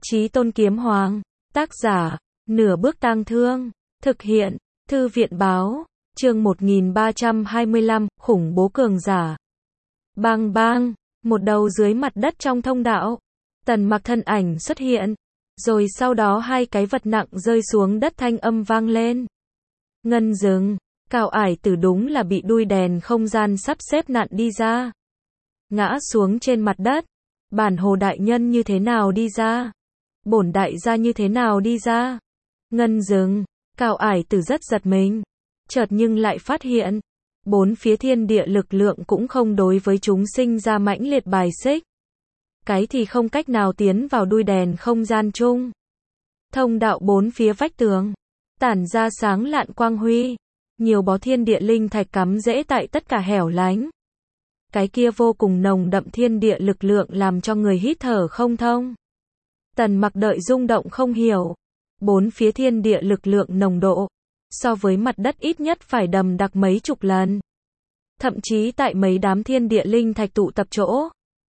Chí Tôn Kiếm Hoàng, tác giả, Nửa Bước Tang Thương, thực hiện, Thư viện báo, chương 1325, khủng bố cường giả. Bang bang, một đầu dưới mặt đất trong thông đạo, Tần Mặc thân ảnh xuất hiện, rồi sau đó hai cái vật nặng rơi xuống đất, thanh âm vang lên. Ngân dừng, Cao Ải Tử đúng là bị đuôi đèn không gian sắp xếp nặn đi ra. Ngã xuống trên mặt đất, bản hồ đại nhân như thế nào đi ra? Bổn đại gia như thế nào đi ra? Ngân dừng, Cao Ải Tử rất giật mình. Chợt nhưng lại phát hiện, bốn phía thiên địa lực lượng cũng không đối với chúng sinh ra mãnh liệt bài xích. Cái thì không cách nào tiến vào đuôi đèn không gian chung. Thông đạo bốn phía vách tường, tản ra sáng lạn quang huy. Nhiều bó thiên địa linh thạch cắm rễ tại tất cả hẻo lánh. Cái kia vô cùng nồng đậm thiên địa lực lượng làm cho người hít thở không thông. Tần Mặc đợi rung động không hiểu. Bốn phía thiên địa lực lượng nồng độ, so với mặt đất ít nhất phải đậm đặc mấy chục lần. Thậm chí tại mấy đám thiên địa linh thạch tụ tập chỗ,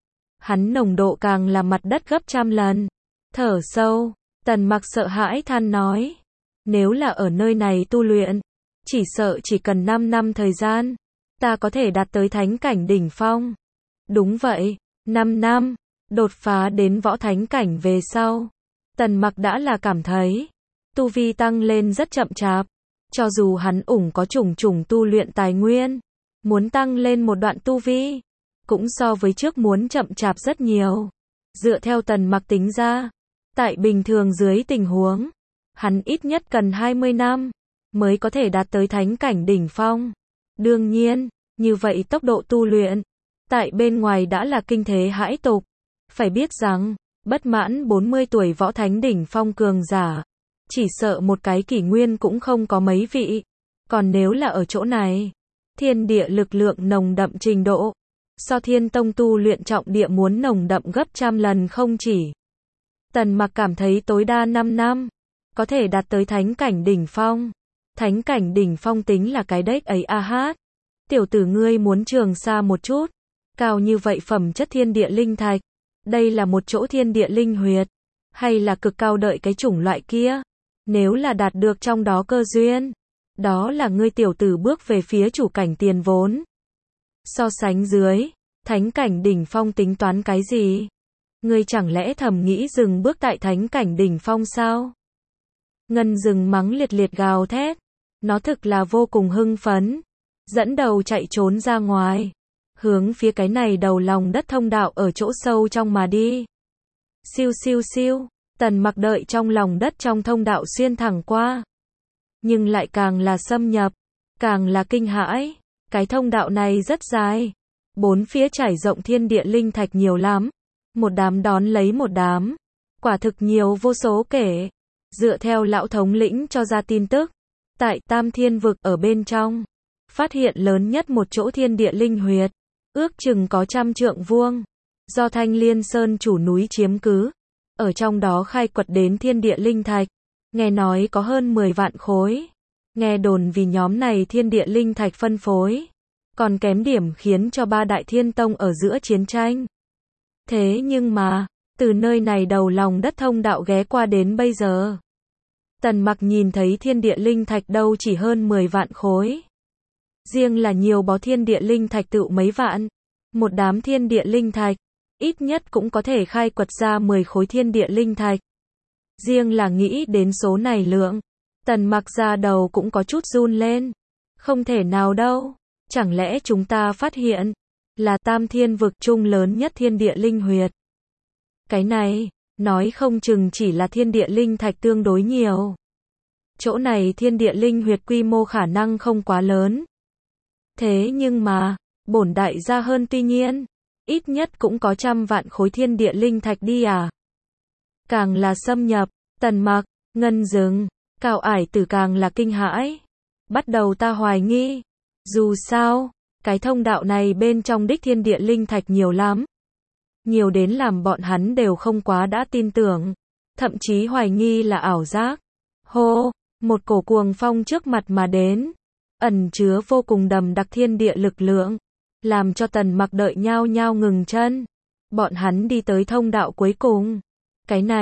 hắn nồng độ càng là mặt đất gấp trăm lần. Thở sâu, Tần Mặc sợ hãi than nói. Nếu là ở nơi này tu luyện, chỉ sợ chỉ cần 5 năm thời gian, ta có thể đạt tới thánh cảnh đỉnh phong. Đúng vậy, 5 năm, đột phá đến võ thánh cảnh về sau. Tần Mặc đã là cảm thấy, tu vi tăng lên rất chậm chạp. Cho dù hắn có chủng chủng tu luyện tài nguyên, muốn tăng lên một đoạn tu vi, cũng so với trước muốn chậm chạp rất nhiều. Dựa theo Tần Mặc tính ra, tại bình thường dưới tình huống, hắn ít nhất cần 20 năm, mới có thể đạt tới thánh cảnh đỉnh phong. Đương nhiên, như vậy tốc độ tu luyện, tại bên ngoài đã là kinh thế hãi tục. Phải biết rằng, bất mãn 40 tuổi võ thánh đỉnh phong cường giả, chỉ sợ một cái kỷ nguyên cũng không có mấy vị. Còn nếu là ở chỗ này, thiên địa lực lượng nồng đậm trình độ, so Thiên Tông tu luyện trọng địa muốn nồng đậm gấp trăm lần không chỉ. Tần Mặc cảm thấy tối đa 5 năm, có thể đạt tới thánh cảnh đỉnh phong. Thánh cảnh đỉnh phong tính là cái đếch ấy a hát. Tiểu tử ngươi muốn trường xa một chút. Cao như vậy phẩm chất thiên địa linh thạch. Đây là một chỗ thiên địa linh huyệt. Hay là cực cao đợi cái chủng loại kia. Nếu là đạt được trong đó cơ duyên, đó là ngươi tiểu tử bước về phía chủ cảnh tiền vốn. So sánh dưới, thánh cảnh đỉnh phong tính toán cái gì? Ngươi chẳng lẽ thầm nghĩ dừng bước tại thánh cảnh đỉnh phong sao? Ngân rừng mắng liệt liệt gào thét. Nó thực là vô cùng hưng phấn. Dẫn đầu chạy trốn ra ngoài. Hướng phía cái này đầu lòng đất thông đạo ở chỗ sâu trong mà đi. Siêu siêu siêu. Tần Mặc đợi trong lòng đất trong thông đạo xuyên thẳng qua. Nhưng lại càng là xâm nhập, càng là kinh hãi. Cái thông đạo này rất dài. Bốn phía trải rộng thiên địa linh thạch nhiều lắm. Một đám đón lấy một đám. Quả thực nhiều vô số kể. Dựa theo lão thống lĩnh cho ra tin tức, tại Tam Thiên Vực ở bên trong, phát hiện lớn nhất một chỗ thiên địa linh huyệt, ước chừng có 100 trượng vuông, do Thanh Liên Sơn chủ núi chiếm cứ. Ở trong đó khai quật đến thiên địa linh thạch, nghe nói có hơn 10 vạn khối. Nghe đồn vì nhóm này thiên địa linh thạch phân phối, còn kém điểm khiến cho 3 đại thiên tông ở giữa chiến tranh. Thế nhưng mà, từ nơi này đầu lòng đất thông đạo ghé qua đến bây giờ, Tần Mặc nhìn thấy thiên địa linh thạch đâu chỉ hơn 10 vạn khối. Riêng là nhiều bó thiên địa linh thạch tự mấy vạn. Một đám thiên địa linh thạch, ít nhất cũng có thể khai quật ra 10 khối thiên địa linh thạch. Riêng là nghĩ đến số này lượng, Tần Mặc ra đầu cũng có chút run lên. Không thể nào đâu, chẳng lẽ chúng ta phát hiện là Tam Thiên Vực chung lớn nhất thiên địa linh huyệt. Cái này, nói không chừng chỉ là thiên địa linh thạch tương đối nhiều. Chỗ này thiên địa linh huyệt quy mô khả năng không quá lớn. Thế nhưng mà, bổn đại gia hơn tuy nhiên, ít nhất cũng có 100 vạn khối thiên địa linh thạch đi à. Càng là xâm nhập, Tần Mặc, Ngân Dừng, Cao Ải Tử càng là kinh hãi. Bắt đầu ta hoài nghi. Dù sao, cái thông đạo này bên trong đích thiên địa linh thạch nhiều lắm. Nhiều đến làm bọn hắn đều không quá đã tin tưởng. Thậm chí hoài nghi là ảo giác. Hô, một cổ cuồng phong trước mặt mà đến. Ẩn chứa vô cùng đậm đặc thiên địa lực lượng. Làm cho Tần Mặc đợi nhao nhao ngừng chân. Bọn hắn đi tới thông đạo cuối cùng. Cái này,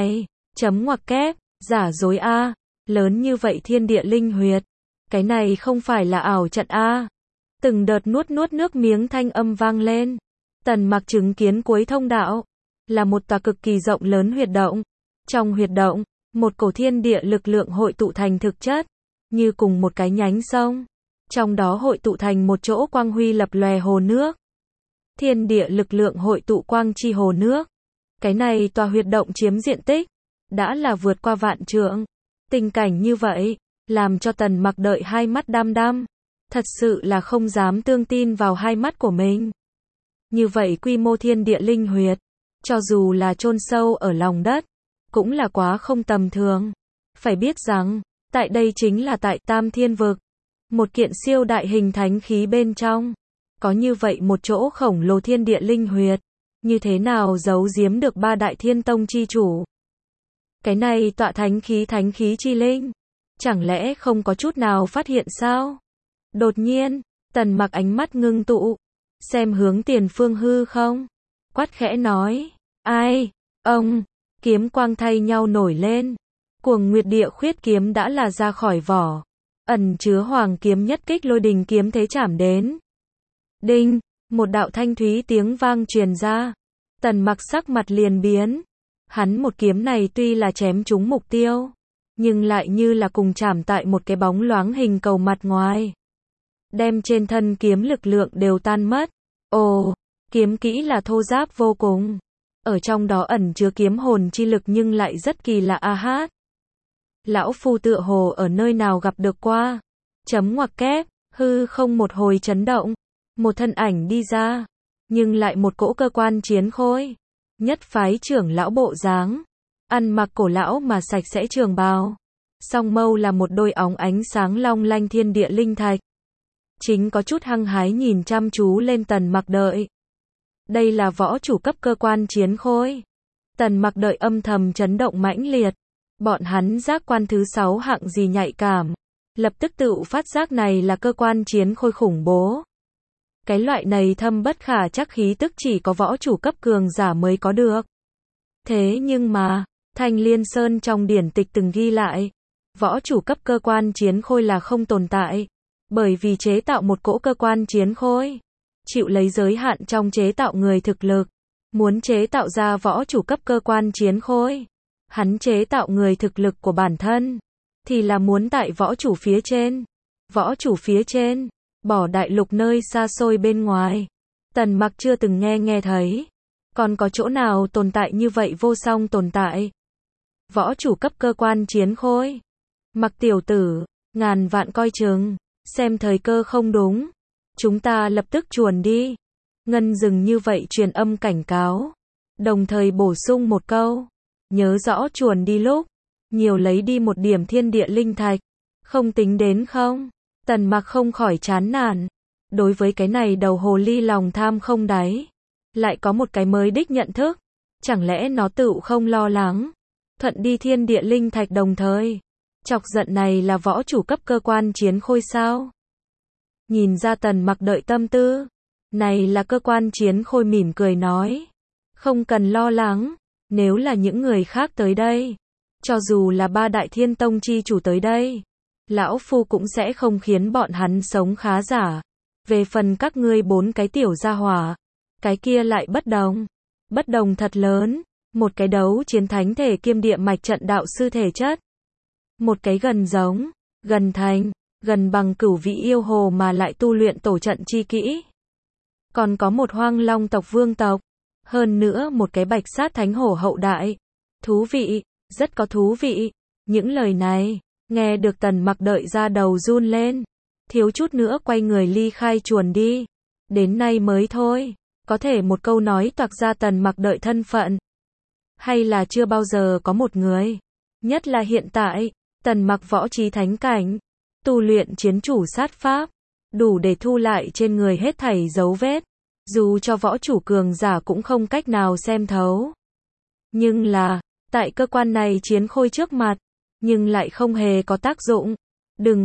Chấm ngoặc kép, giả dối a, lớn như vậy thiên địa linh huyệt. Cái này không phải là ảo trận a. Từng đợt nuốt nuốt nước miếng thanh âm vang lên. Tần Mặc chứng kiến cuối thông đạo là một tòa cực kỳ rộng lớn huyệt động. Trong huyệt động, một cổ thiên địa lực lượng hội tụ thành thực chất, như cùng một cái nhánh sông. Trong đó hội tụ thành một chỗ quang huy lập lòe hồ nước. Thiên địa lực lượng hội tụ quang chi hồ nước. Cái này tòa huyệt động chiếm diện tích đã là vượt qua vạn trượng. Tình cảnh như vậy làm cho Tần Mặc đợi hai mắt đăm đăm, thật sự là không dám tương tin vào hai mắt của mình. Như vậy quy mô thiên địa linh huyệt, cho dù là chôn sâu ở lòng đất, cũng là quá không tầm thường. Phải biết rằng, tại đây chính là tại Tam Thiên Vực, một kiện siêu đại hình thánh khí bên trong, có như vậy một chỗ khổng lồ thiên địa linh huyệt, như thế nào giấu giếm được ba đại thiên tông chi chủ. Cái này tọa thánh khí chi linh, chẳng lẽ không có chút nào phát hiện sao? Đột nhiên, Tần Mặc ánh mắt ngưng tụ, xem hướng tiền phương hư không, quát khẽ nói, ai, ông, kiếm quang thay nhau nổi lên, Cuồng Nguyệt Địa Khuyết kiếm đã là ra khỏi vỏ, ẩn chứa hoàng kiếm nhất kích lôi đình kiếm thế chảm đến. Đinh, một đạo thanh thúy tiếng vang truyền ra, Tần Mặc sắc mặt liền biến, hắn một kiếm này tuy là chém trúng mục tiêu, nhưng lại như là cùng chạm tại một cái bóng loáng hình cầu mặt ngoài, đem trên thân kiếm lực lượng đều tan mất. Ồ, kiếm kỹ là thô ráp vô cùng, ở trong đó ẩn chứa kiếm hồn chi lực nhưng lại rất kỳ lạ a hát. Lão phu tựa hồ ở nơi nào gặp được qua. Chấm ngoặc kép, hư không một hồi chấn động, một thân ảnh đi ra, nhưng lại một cỗ cơ quan chiến khôi, nhất phái trưởng lão bộ dáng, ăn mặc cổ lão mà sạch sẽ trường bào, song mâu là một đôi óng ánh sáng long lanh thiên địa linh thạch. Chính có chút hăng hái nhìn chăm chú lên Tần Mặc đợi. Đây là võ chủ cấp cơ quan chiến khôi. Tần Mặc đợi âm thầm chấn động mãnh liệt. Bọn hắn giác quan thứ 6 hạng gì nhạy cảm, lập tức tự phát giác này là cơ quan chiến khôi khủng bố. Cái loại này thâm bất khả chắc khí tức chỉ có võ chủ cấp cường giả mới có được. Thế nhưng mà, Thanh Liên Sơn trong điển tịch từng ghi lại, võ chủ cấp cơ quan chiến khôi là không tồn tại, bởi vì chế tạo một cỗ cơ quan chiến khôi, chịu lấy giới hạn trong chế tạo người thực lực. Muốn chế tạo ra võ chủ cấp cơ quan chiến khôi, hắn chế tạo người thực lực của bản thân, thì là muốn tại võ chủ phía trên. Võ chủ phía trên, bỏ đại lục nơi xa xôi bên ngoài. Tần Mặc chưa từng nghe thấy. Còn có chỗ nào tồn tại như vậy vô song tồn tại? Võ chủ cấp cơ quan chiến khôi. Mặc tiểu tử, ngàn vạn coi chừng, xem thời cơ không đúng, chúng ta lập tức chuồn đi. Ngân Dừng như vậy truyền âm cảnh cáo, đồng thời bổ sung một câu, nhớ rõ chuồn đi lúc, nhiều lấy đi một điểm thiên địa linh thạch, không tính đến không? Tần Mặc không khỏi chán nản, đối với cái này đầu hồ ly lòng tham không đáy, lại có một cái mới đích nhận thức, chẳng lẽ nó tự không lo lắng, thuận đi thiên địa linh thạch đồng thời, chọc giận này là võ chủ cấp cơ quan chiến khôi sao? Nhìn ra Tần Mặc đợi tâm tư, này là cơ quan chiến khôi mỉm cười nói, không cần lo lắng, nếu là những người khác tới đây, cho dù là ba đại thiên tông chi chủ tới đây, lão phu cũng sẽ không khiến bọn hắn sống khá giả. Về phần các ngươi 4 cái tiểu gia hỏa, cái kia lại bất đồng thật lớn, một cái đấu chiến thánh thể kiêm địa mạch trận đạo sư thể chất, một cái gần giống, gần thành, gần bằng cửu vị yêu hồ mà lại tu luyện tổ trận chi kỹ. Còn có một hoang long tộc vương tộc, hơn nữa một cái bạch sát thánh hổ hậu đại. Thú vị, rất có thú vị. Những lời này, nghe được Tần Mặc đợi ra đầu run lên, thiếu chút nữa quay người ly khai chuồn đi. Đến nay mới thôi, có thể một câu nói toạc ra Tần Mặc đợi thân phận. Hay là chưa bao giờ có một người, nhất là hiện tại, Tần Mặc võ trí thánh cảnh, tu luyện chiến chủ sát pháp, đủ để thu lại trên người hết thảy dấu vết, dù cho võ chủ cường giả cũng không cách nào xem thấu. Nhưng là, tại cơ quan này chiến khôi trước mặt, nhưng lại không hề có tác dụng. Đừng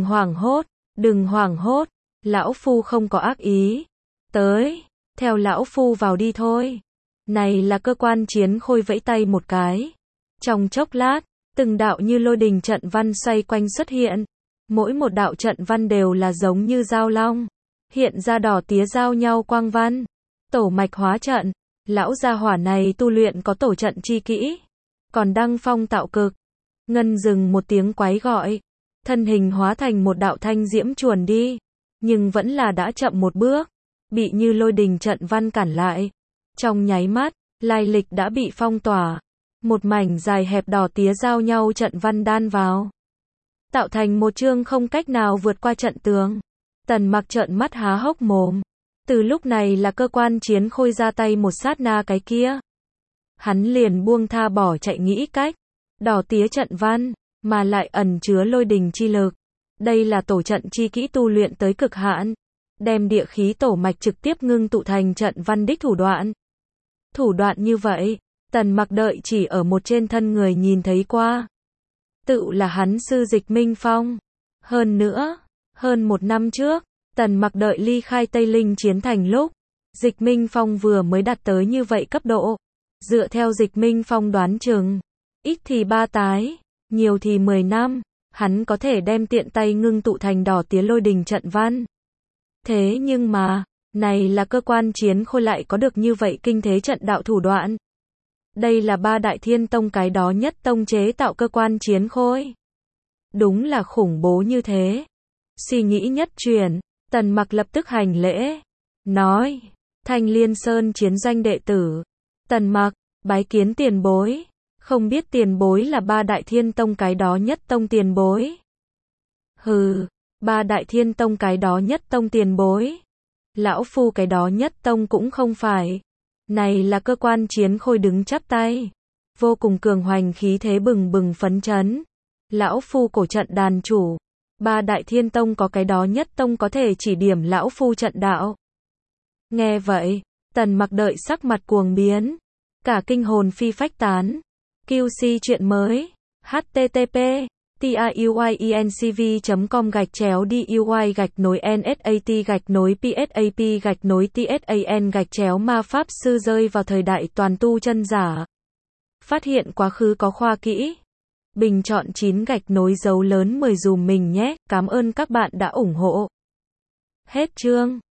hoảng hốt, lão phu không có ác ý. Tới, theo lão phu vào đi thôi. Này là cơ quan chiến khôi vẫy tay một cái. Trong chốc lát, từng đạo như lôi đình trận văn xoay quanh xuất hiện. Mỗi một đạo trận văn đều là giống như dao long, hiện ra đỏ tía giao nhau quang văn. Tổ mạch hóa trận, lão gia hỏa này tu luyện có tổ trận chi kỹ, còn đăng phong tạo cực. Ngân dừng một tiếng quái gọi, thân hình hóa thành một đạo thanh diễm chuồn đi, nhưng vẫn là đã chậm một bước, bị như lôi đình trận văn cản lại. Trong nháy mắt, lai lịch đã bị phong tỏa, một mảnh dài hẹp đỏ tía giao nhau trận văn đan vào, tạo thành một chương không cách nào vượt qua trận tường. Tần Mặc trợn mắt há hốc mồm. Từ lúc này là cơ quan chiến khôi ra tay một sát na cái kia, hắn liền buông tha bỏ chạy nghĩ cách. Đỏ tía trận văn, mà lại ẩn chứa lôi đình chi lực. Đây là tổ trận chi kỹ tu luyện tới cực hạn, đem địa khí tổ mạch trực tiếp ngưng tụ thành trận văn đích thủ đoạn. Thủ đoạn như vậy, Tần Mặc đợi chỉ ở một trên thân người nhìn thấy qua. Tự là hắn sư Dịch Minh Phong. Hơn nữa, hơn một năm trước, Tần Mặc đợi ly khai Tây Linh chiến thành lúc, Dịch Minh Phong vừa mới đạt tới như vậy cấp độ. Dựa theo Dịch Minh Phong đoán chừng, ít thì 3 tái, nhiều thì 10 năm, hắn có thể đem tiện tay ngưng tụ thành đỏ tía lôi đình trận văn. Thế nhưng mà, này là cơ quan chiến khôi lại có được như vậy kinh thế trận đạo thủ đoạn. Đây là 3 đại thiên tông cái đó nhất tông chế tạo cơ quan chiến khôi. Đúng là khủng bố như thế. Suy nghĩ nhất chuyển, Tần Mặc lập tức hành lễ, nói, Thanh Liên Sơn chiến doanh đệ tử. Tần Mặc, bái kiến tiền bối. Không biết tiền bối là 3 đại thiên tông cái đó nhất tông tiền bối. Hừ, 3 đại thiên tông cái đó nhất tông tiền bối. Lão phu cái đó nhất tông cũng không phải. Này là cơ quan chiến khôi đứng chắp tay, vô cùng cường hoành khí thế bừng bừng phấn chấn. Lão phu cổ trận đàn chủ, 3 đại thiên tông có cái đó nhất tông có thể chỉ điểm lão phu trận đạo. Nghe vậy, Tần Mặc đợi sắc mặt cuồng biến, cả kinh hồn phi phách tán. QC chuyện mới, http tayuy.com/duy-nsat-psap-ma pháp sư rơi vào thời đại toàn tu chân giả. Phát hiện quá khứ có khoa kỹ. Bình chọn 9 dấu lớn 10 dùm mình nhé. Cảm ơn các bạn đã ủng hộ. Hết chương.